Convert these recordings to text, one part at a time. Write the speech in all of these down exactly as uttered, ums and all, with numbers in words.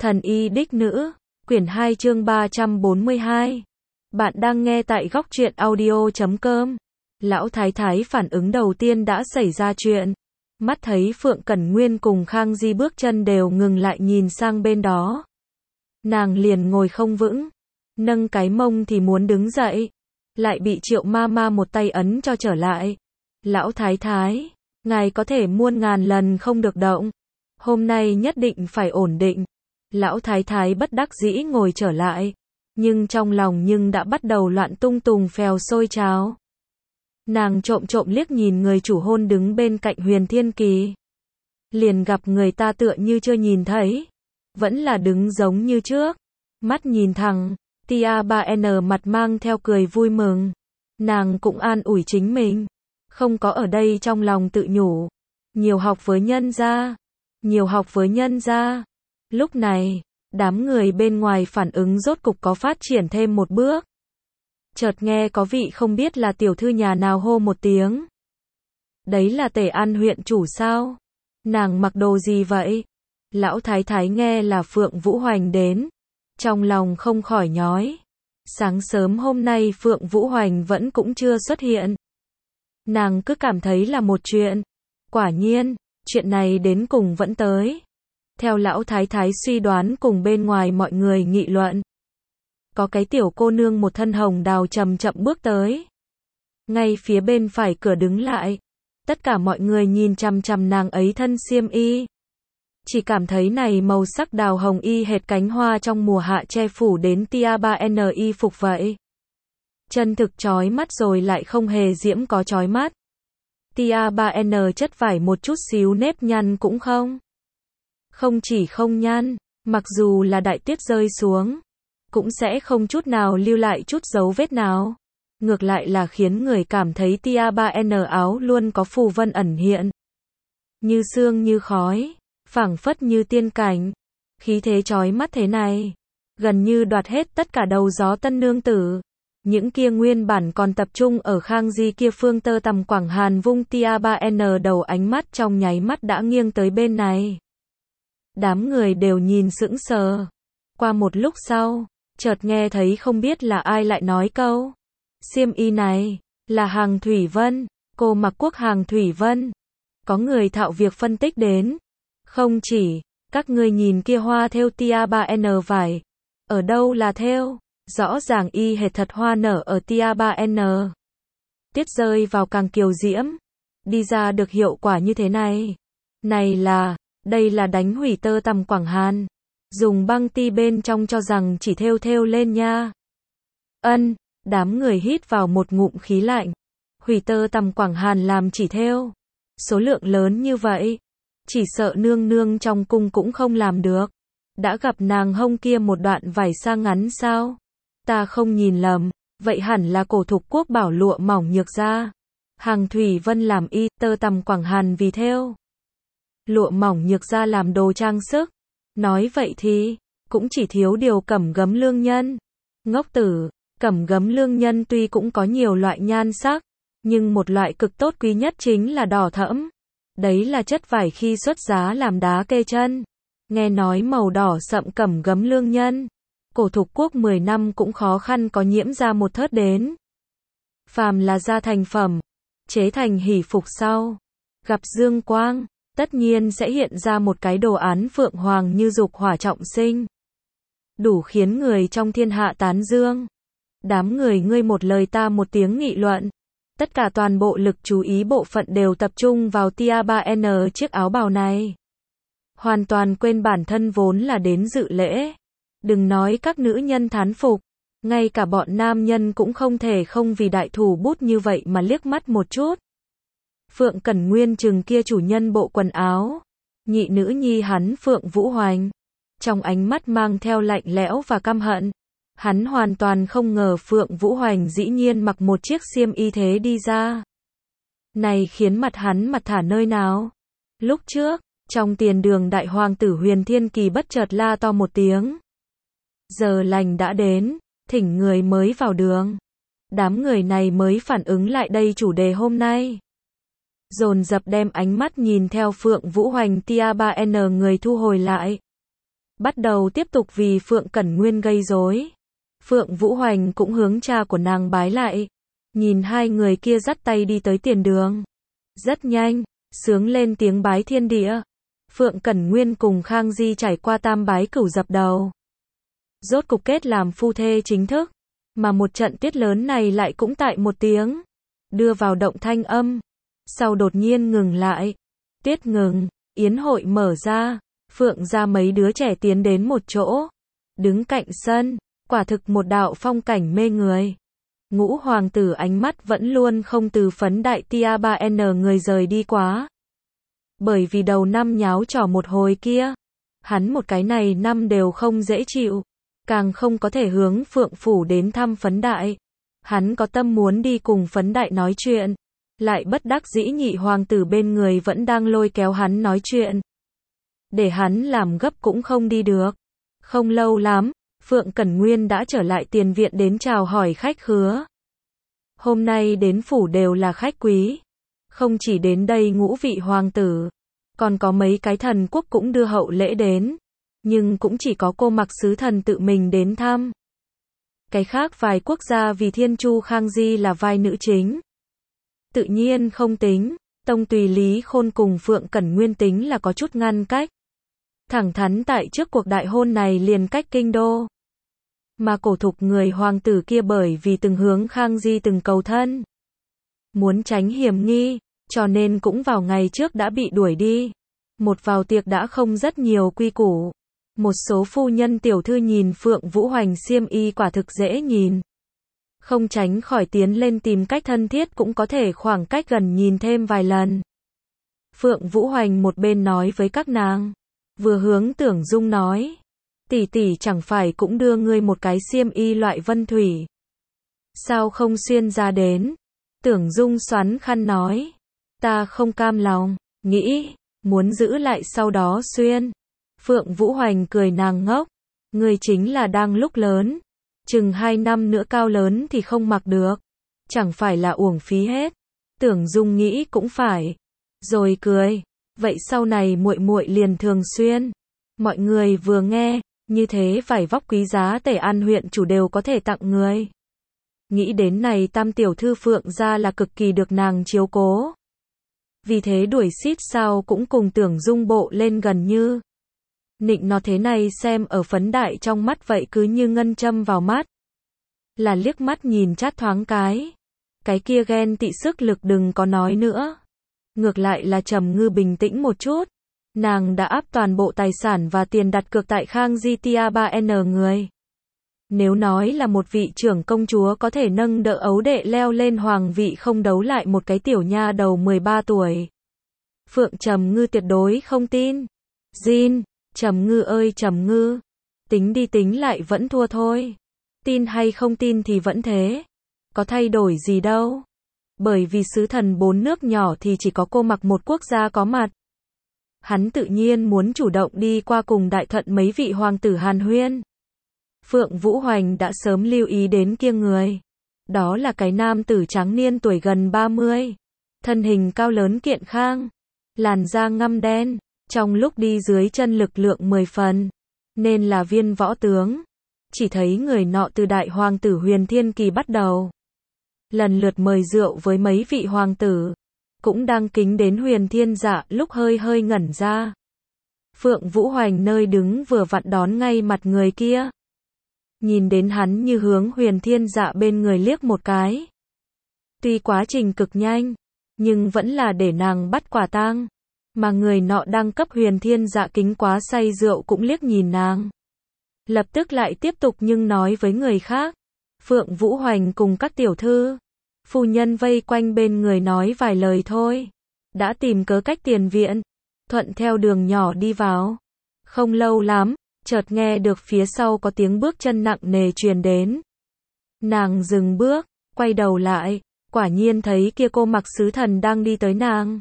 Thần y đích nữ, quyển hai chương ba trăm bốn mươi hai. Bạn đang nghe tại góc truyện audio chấm com. Lão thái thái phản ứng đầu tiên đã xảy ra chuyện. Mắt thấy Phượng Cẩn Nguyên cùng Khang Di bước chân đều ngừng lại nhìn sang bên đó. Nàng liền ngồi không vững, nâng cái mông thì muốn đứng dậy, lại bị Triệu ma ma một tay ấn cho trở lại. Lão thái thái, ngài có thể muôn ngàn lần không được động. Hôm nay nhất định phải ổn định. Lão thái thái bất đắc dĩ ngồi trở lại, nhưng trong lòng nhưng đã bắt đầu loạn tung tùng phèo sôi trào. Nàng trộm trộm liếc nhìn người chủ hôn đứng bên cạnh Huyền Thiên Kỳ. Liền gặp người ta tựa như chưa nhìn thấy, vẫn là đứng giống như trước, mắt nhìn thẳng, tia ba en mặt mang theo cười vui mừng. Nàng cũng an ủi chính mình, không có ở đây trong lòng tự nhủ, nhiều học với nhân gia, nhiều học với nhân gia. Lúc này, đám người bên ngoài phản ứng rốt cục có phát triển thêm một bước. Chợt nghe có vị không biết là tiểu thư nhà nào hô một tiếng. Đấy là Tề An huyện chủ sao? Nàng mặc đồ gì vậy? Lão thái thái nghe là Phượng Vũ Hoành đến, trong lòng không khỏi nhói. Sáng sớm hôm nay Phượng Vũ Hoành vẫn cũng chưa xuất hiện. Nàng cứ cảm thấy là một chuyện. Quả nhiên, chuyện này đến cùng vẫn tới. Theo lão thái thái suy đoán cùng bên ngoài mọi người nghị luận. Có cái tiểu cô nương một thân hồng đào chậm chậm bước tới. Ngay phía bên phải cửa đứng lại. Tất cả mọi người nhìn chằm chằm nàng ấy thân xiêm y. Chỉ cảm thấy này màu sắc đào hồng y hệt cánh hoa trong mùa hạ che phủ đến tia ba en y phục vậy. Chân thực chói mắt rồi lại không hề diễm có chói mắt. Tia ba en chất vải một chút xíu nếp nhăn cũng không. Không chỉ không nhăn, mặc dù là đại tuyết rơi xuống, cũng sẽ không chút nào lưu lại chút dấu vết nào. Ngược lại là khiến người cảm thấy tia ba en áo luôn có phù vân ẩn hiện. Như sương như khói, phảng phất như tiên cảnh. Khí thế chói mắt thế này, gần như đoạt hết tất cả đầu gió tân nương tử. Những kia nguyên bản còn tập trung ở Khang Di kia phương tơ tằm Quảng Hàn vung tia ba en đầu ánh mắt trong nháy mắt đã nghiêng tới bên này. Đám người đều nhìn sững sờ. Qua một lúc sau, chợt nghe thấy không biết là ai lại nói câu. Xiêm y này, là Hàng Thủy Vân, cô mặc quốc Hàng Thủy Vân. Có người thạo việc phân tích đến. Không chỉ, các ngươi nhìn kia hoa thêu tia ba en vải. Ở đâu là thêu? Rõ ràng y hệt thật hoa nở ở tia ba en. Tiết rơi vào càng kiều diễm. Đi ra được hiệu quả như thế này. Này là... Đây là đánh hủy tơ tằm Quảng Hàn. Dùng băng ti bên trong cho rằng chỉ thêu thêu lên nha. Ân, đám người hít vào một ngụm khí lạnh. Hủy tơ tằm Quảng Hàn làm chỉ thêu. Số lượng lớn như vậy. Chỉ sợ nương nương trong cung cũng không làm được. Đã gặp nàng hông kia một đoạn vải sa ngắn sao? Ta không nhìn lầm. Vậy hẳn là cổ thục quốc bảo lụa mỏng nhược da. Hàng Thủy Vân làm y, tơ tằm Quảng Hàn vì thêu. Lụa mỏng nhược ra làm đồ trang sức. Nói vậy thì, cũng chỉ thiếu điều cẩm gấm lương nhân. Ngốc tử, cẩm gấm lương nhân tuy cũng có nhiều loại nhan sắc, nhưng một loại cực tốt quý nhất chính là đỏ thẫm. Đấy là chất vải khi xuất giá làm đá kê chân. Nghe nói màu đỏ sậm cẩm gấm lương nhân, cổ thục quốc mười năm cũng khó khăn có nhiễm ra một thớt đến. Phàm là ra thành phẩm, chế thành hỷ phục sau, gặp dương quang, tất nhiên sẽ hiện ra một cái đồ án phượng hoàng như dục hỏa trọng sinh. Đủ khiến người trong thiên hạ tán dương. Đám người ngươi một lời ta một tiếng nghị luận. Tất cả toàn bộ lực chú ý bộ phận đều tập trung vào tia ba en chiếc áo bào này. Hoàn toàn quên bản thân vốn là đến dự lễ. Đừng nói các nữ nhân thán phục. Ngay cả bọn nam nhân cũng không thể không vì đại thủ bút như vậy mà liếc mắt một chút. Phượng Cẩn Nguyên chừng kia chủ nhân bộ quần áo. Nhị nữ nhi hắn Phượng Vũ Hoành. Trong ánh mắt mang theo lạnh lẽo và căm hận. Hắn hoàn toàn không ngờ Phượng Vũ Hoành dĩ nhiên mặc một chiếc xiêm y thế đi ra. Này khiến mặt hắn mặt thả nơi nào. Lúc trước, trong tiền đường đại hoàng tử Huyền Thiên Kỳ bất chợt la to một tiếng. Giờ lành đã đến, thỉnh người mới vào đường. Đám người này mới phản ứng lại đây chủ đề hôm nay. dồn dập đem ánh mắt nhìn theo Phượng Vũ Hoành tia ba en người thu hồi lại. bắt đầu tiếp tục vì Phượng Cẩn Nguyên gây rối. Phượng Vũ Hoành cũng hướng cha của nàng bái lại. Nhìn hai người kia dắt tay đi tới tiền đường. Rất nhanh, sướng lên tiếng bái thiên địa. Phượng Cẩn Nguyên cùng Khang Di trải qua tam bái cửu dập đầu. Rốt cục kết làm phu thê chính thức. Mà một trận tiết lớn này lại cũng tại một tiếng. Đưa vào động thanh âm. Sau đột nhiên ngừng lại. Tiết ngừng, yến hội mở ra. Phượng ra mấy đứa trẻ tiến đến một chỗ. Đứng cạnh sân, quả thực một đạo phong cảnh mê người. Ngũ hoàng tử ánh mắt vẫn luôn không từ phấn đại tia ba N người rời đi quá. Bởi vì đầu năm nháo trò một hồi kia, hắn một cái này năm đều không dễ chịu, càng không có thể hướng Phượng phủ đến thăm phấn đại. Hắn có tâm muốn đi cùng phấn đại nói chuyện, lại bất đắc dĩ nhị hoàng tử bên người vẫn đang lôi kéo hắn nói chuyện. Để hắn làm gấp cũng không đi được. Không lâu lắm, Phượng Cẩn Nguyên đã trở lại tiền viện đến chào hỏi khách khứa. Hôm nay đến phủ đều là khách quý. Không chỉ đến đây ngũ vị hoàng tử, còn có mấy cái thần quốc cũng đưa hậu lễ đến. Nhưng cũng chỉ có cô Mặc sứ thần tự mình đến thăm. Cái khác vài quốc gia vì Thiên Chu Khang Di là vai nữ chính. Tự nhiên không tính. Tông tùy Lý Khôn cùng Phượng Cẩn Nguyên tính là có chút ngăn cách. Thẳng thắn tại trước cuộc đại hôn này liền cách kinh đô. Mà cổ thục người hoàng tử kia bởi vì từng hướng Khang Di từng cầu thân. Muốn tránh hiểm nghi, cho nên cũng vào ngày trước đã bị đuổi đi. Một vào tiệc đã không rất nhiều quy củ. Một số phu nhân tiểu thư nhìn Phượng Vũ Hoành xiêm y quả thực dễ nhìn. Không tránh khỏi tiến lên tìm cách thân thiết cũng có thể khoảng cách gần nhìn thêm vài lần. Phượng Vũ Hoành một bên nói với các nàng. Vừa hướng Tưởng Dung nói. Tỷ tỷ chẳng phải cũng đưa ngươi một cái xiêm y loại vân thủy. Sao không xuyên ra đến? Tưởng Dung xoắn khăn nói. Ta không cam lòng, nghĩ, muốn giữ lại sau đó xuyên. Phượng Vũ Hoành cười nàng ngốc. Ngươi chính là đang lúc lớn. Chừng hai năm nữa cao lớn thì không mặc được. Chẳng phải là uổng phí hết. Tưởng Dung nghĩ cũng phải. Rồi cười. Vậy sau này muội muội liền thường xuyên. Mọi người vừa nghe, như thế vải vóc quý giá Tề An huyện chủ đều có thể tặng người. Nghĩ đến này tam tiểu thư Phượng gia là cực kỳ được nàng chiếu cố. Vì thế đuổi xít sao cũng cùng Tưởng Dung bộ lên gần như. Nịnh nó thế này xem ở phấn đại trong mắt vậy cứ như ngân châm vào mắt. Là liếc mắt nhìn chát thoáng cái. Cái kia ghen tị sức lực đừng có nói nữa. Ngược lại là Trầm Ngư bình tĩnh một chút. Nàng đã áp toàn bộ tài sản và tiền đặt cược tại Khang Di Tia ba N người. Nếu nói là một vị trưởng công chúa có thể nâng đỡ ấu đệ leo lên hoàng vị không đấu lại một cái tiểu nha đầu mười ba tuổi. Phượng Trầm Ngư tuyệt đối không tin. Jin, Trầm Ngư ơi Trầm Ngư. Tính đi tính lại vẫn thua thôi. Tin hay không tin thì vẫn thế. Có thay đổi gì đâu. Bởi vì sứ thần bốn nước nhỏ thì chỉ có cô Mặc một quốc gia có mặt. Hắn tự nhiên muốn chủ động đi qua cùng đại thuận mấy vị hoàng tử hàn huyên. Phượng Vũ Hoành đã sớm lưu ý đến kia người. Đó là cái nam tử trắng niên tuổi gần ba mươi. Thân hình cao lớn kiện khang. Làn da ngăm đen. Trong lúc đi dưới chân lực lượng mười phần. Nên là viên võ tướng. Chỉ thấy người nọ từ đại hoàng tử Huyền Thiên Kỳ bắt đầu. Lần lượt mời rượu với mấy vị hoàng tử. Cũng đang kính đến Huyền Thiên Dạ lúc hơi hơi ngẩn ra. Phượng Vũ Hoành nơi đứng vừa vặn đón ngay mặt người kia. Nhìn đến hắn như hướng Huyền Thiên Dạ bên người liếc một cái. Tuy quá trình cực nhanh, nhưng vẫn là để nàng bắt quả tang. Mà người nọ đang cấp Huyền Thiên Dạ kính quá say rượu cũng liếc nhìn nàng. Lập tức lại tiếp tục nhưng nói với người khác. Phượng Vũ Hoành cùng các tiểu thư, phu nhân vây quanh bên người nói vài lời thôi. Đã tìm cớ cách tiền viện, thuận theo đường nhỏ đi vào. Không lâu lắm, chợt nghe được phía sau có tiếng bước chân nặng nề truyền đến. Nàng dừng bước, quay đầu lại, quả nhiên thấy kia cô Mặc sứ thần đang đi tới nàng.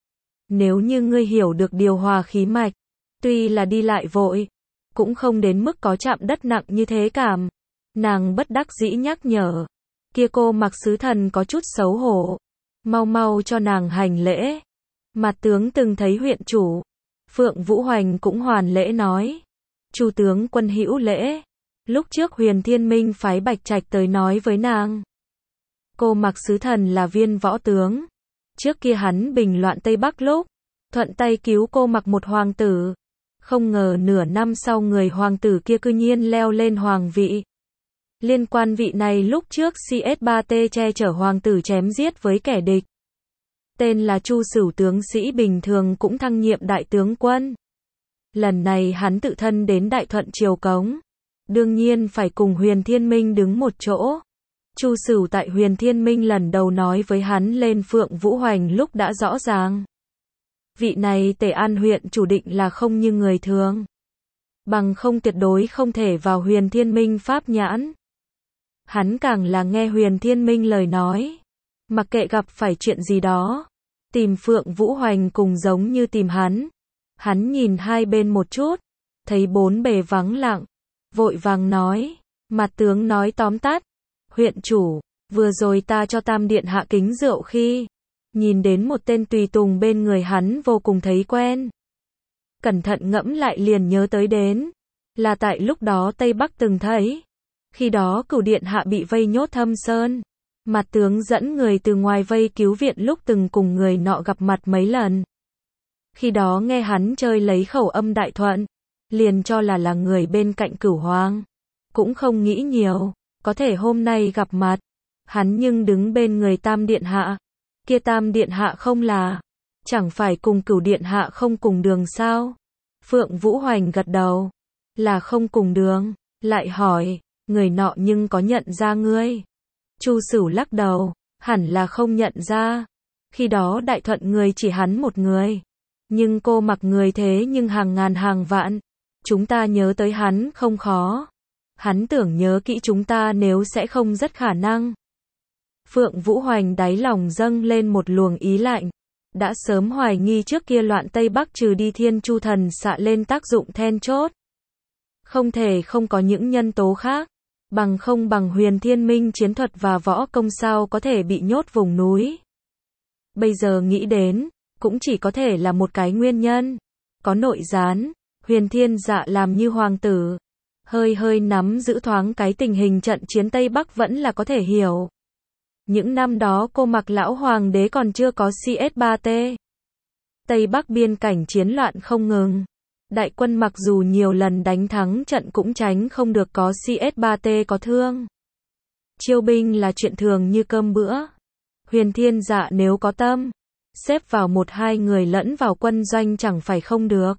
Nếu như ngươi hiểu được điều hòa khí mạch, tuy là đi lại vội, cũng không đến mức có chạm đất nặng như thế cảm. Nàng bất đắc dĩ nhắc nhở. Kia cô Mặc sứ thần có chút xấu hổ. Mau mau cho nàng hành lễ. Mặt tướng từng thấy huyện chủ. Phượng Vũ Hoành cũng hoàn lễ nói. Chu tướng quân hữu lễ. Lúc trước Huyền Thiên Minh phái Bạch Trạch tới nói với nàng. Cô Mặc sứ thần là viên võ tướng. Trước kia hắn bình loạn Tây Bắc lúc, thuận tay cứu cô Mặc một hoàng tử. Không ngờ nửa năm sau người hoàng tử kia cư nhiên leo lên hoàng vị. Liên quan vị này lúc trước C S ba T che chở hoàng tử chém giết với kẻ địch. Tên là Chu Sửu, tướng sĩ bình thường cũng thăng nhiệm đại tướng quân. Lần này hắn tự thân đến Đại Thuận triều cống. Đương nhiên phải cùng Huyền Thiên Minh đứng một chỗ. Chu Sửu tại Huyền Thiên Minh lần đầu nói với hắn lên Phượng Vũ Hoành lúc đã rõ ràng. Vị này Tề An huyện chủ định là không như người thường. Bằng không tuyệt đối không thể vào Huyền Thiên Minh pháp nhãn. Hắn càng là nghe Huyền Thiên Minh lời nói. Mặc kệ gặp phải chuyện gì đó. Tìm Phượng Vũ Hoành cùng giống như tìm hắn. Hắn nhìn hai bên một chút. Thấy bốn bề vắng lặng. Vội vàng nói. Mặt tướng nói tóm tắt. Huyện chủ, vừa rồi ta cho Tam Điện hạ kính rượu khi. Nhìn đến một tên tùy tùng bên người hắn vô cùng thấy quen. Cẩn thận ngẫm lại liền nhớ tới đến. Là tại lúc đó Tây Bắc từng thấy. Khi đó Cửu Điện hạ bị vây nhốt Thâm Sơn. Mặt tướng dẫn người từ ngoài vây cứu viện lúc từng cùng người nọ gặp mặt mấy lần. Khi đó nghe hắn chơi lấy khẩu âm Đại Thuận. Liền cho là là người bên cạnh Cửu Hoàng. Cũng không nghĩ nhiều. Có thể hôm nay gặp mặt. Hắn nhưng đứng bên người Tam Điện hạ. Kia Tam Điện hạ không là. Chẳng phải cùng Cửu Điện hạ không cùng đường sao? Phượng Vũ Hoành gật đầu. Là không cùng đường. Lại hỏi. Người nọ nhưng có nhận ra ngươi? Chu Sửu lắc đầu. Hẳn là không nhận ra. Khi đó Đại Thuận người chỉ hắn một người. Nhưng cô Mặc người thế nhưng hàng ngàn hàng vạn. Chúng ta nhớ tới hắn không khó. Hắn tưởng nhớ kỹ chúng ta nếu sẽ không rất khả năng. Phượng Vũ Hoành đáy lòng dâng lên một luồng ý lạnh. Đã sớm hoài nghi trước kia loạn Tây Bắc trừ đi Thiên Chu Thần xạ lên tác dụng then chốt. Không thể không có những nhân tố khác. Bằng không bằng Huyền Thiên Minh chiến thuật và võ công sao có thể bị nhốt vùng núi. Bây giờ nghĩ đến, cũng chỉ có thể là một cái nguyên nhân. Có nội gián, Huyền Thiên Dạ làm như hoàng tử. Hơi hơi nắm giữ thoáng cái tình hình trận chiến Tây Bắc vẫn là có thể hiểu. Những năm đó cô Mặc lão hoàng đế còn chưa có C S ba T. Tây Bắc biên cảnh chiến loạn không ngừng. Đại quân mặc dù nhiều lần đánh thắng trận cũng tránh không được có C S ba T có thương. Chiêu binh là chuyện thường như cơm bữa. Huyền Thiên Dạ nếu có tâm, xếp vào một hai người lẫn vào quân doanh chẳng phải không được.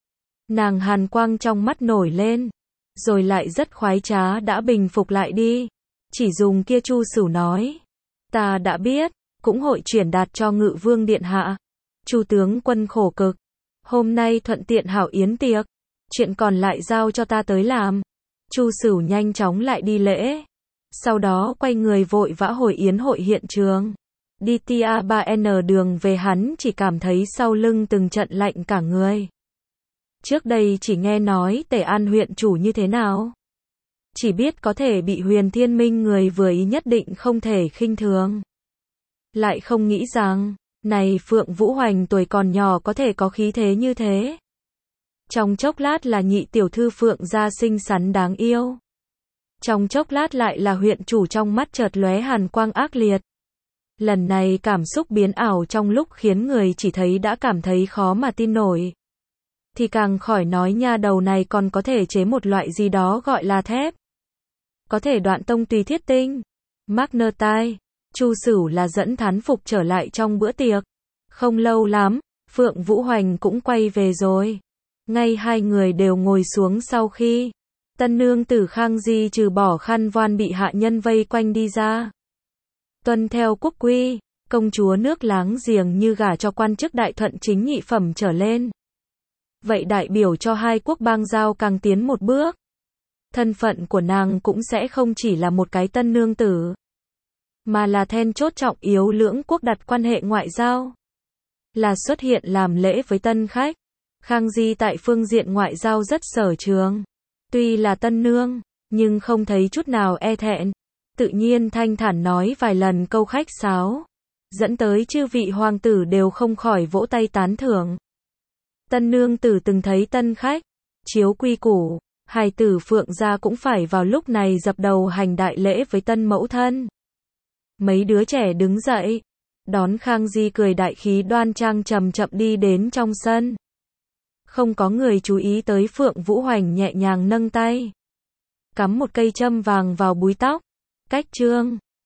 Nàng hàn quang trong mắt nổi lên. Rồi lại rất khoái trá đã bình phục lại đi. Chỉ dùng kia Chu Sửu nói. Ta đã biết, cũng hội chuyển đạt cho Ngự Vương Điện hạ. Chu tướng quân khổ cực. Hôm nay thuận tiện hảo yến tiệc. Chuyện còn lại giao cho ta tới làm. Chu Sửu nhanh chóng lại đi lễ. Sau đó quay người vội vã hồi yến hội hiện trường. Đi tia ba N đường về hắn chỉ cảm thấy sau lưng từng trận lạnh cả người. Trước đây chỉ nghe nói Tề An huyện chủ như thế nào. Chỉ biết có thể bị Huyền Thiên Minh người vừa ý nhất định không thể khinh thường. Lại không nghĩ rằng, này Phượng Vũ Hoành tuổi còn nhỏ có thể có khí thế như thế. Trong chốc lát là nhị tiểu thư Phượng gia xinh xắn đáng yêu. Trong chốc lát lại là huyện chủ trong mắt chợt lóe hàn quang ác liệt. Lần này cảm xúc biến ảo trong lúc khiến người chỉ thấy đã cảm thấy khó mà tin nổi. Thì càng khỏi nói nha đầu này còn có thể chế một loại gì đó gọi là thép. Có thể đoạn tông tùy thiết tinh. Magnetai. Chu Sửu là dẫn thán phục trở lại trong bữa tiệc. Không lâu lắm, Phượng Vũ Hoành cũng quay về rồi. Ngay hai người đều ngồi xuống sau khi tân nương tử Khang Di trừ bỏ khăn voan bị hạ nhân vây quanh đi ra. Tuân theo quốc quy, công chúa nước láng giềng như gả cho quan chức Đại Thuận chính nhị phẩm trở lên. Vậy đại biểu cho hai quốc bang giao càng tiến một bước. Thân phận của nàng cũng sẽ không chỉ là một cái tân nương tử, mà là then chốt trọng yếu lưỡng quốc đặt quan hệ ngoại giao. Là xuất hiện làm lễ với tân khách. Khang Di tại phương diện ngoại giao rất sở trường. Tuy là tân nương, nhưng không thấy chút nào e thẹn. Tự nhiên thanh thản nói vài lần câu khách sáo. Dẫn tới chư vị hoàng tử đều không khỏi vỗ tay tán thưởng. Tân nương tử từng thấy tân khách. Chiếu quy củ, hài tử Phượng gia cũng phải vào lúc này dập đầu hành đại lễ với tân mẫu thân. Mấy đứa trẻ đứng dậy, đón Khang Di cười đại khí đoan trang chậm chậm đi đến trong sân. Không có người chú ý tới Phượng Vũ Hoành nhẹ nhàng nâng tay, cắm một cây châm vàng vào búi tóc. Cách chương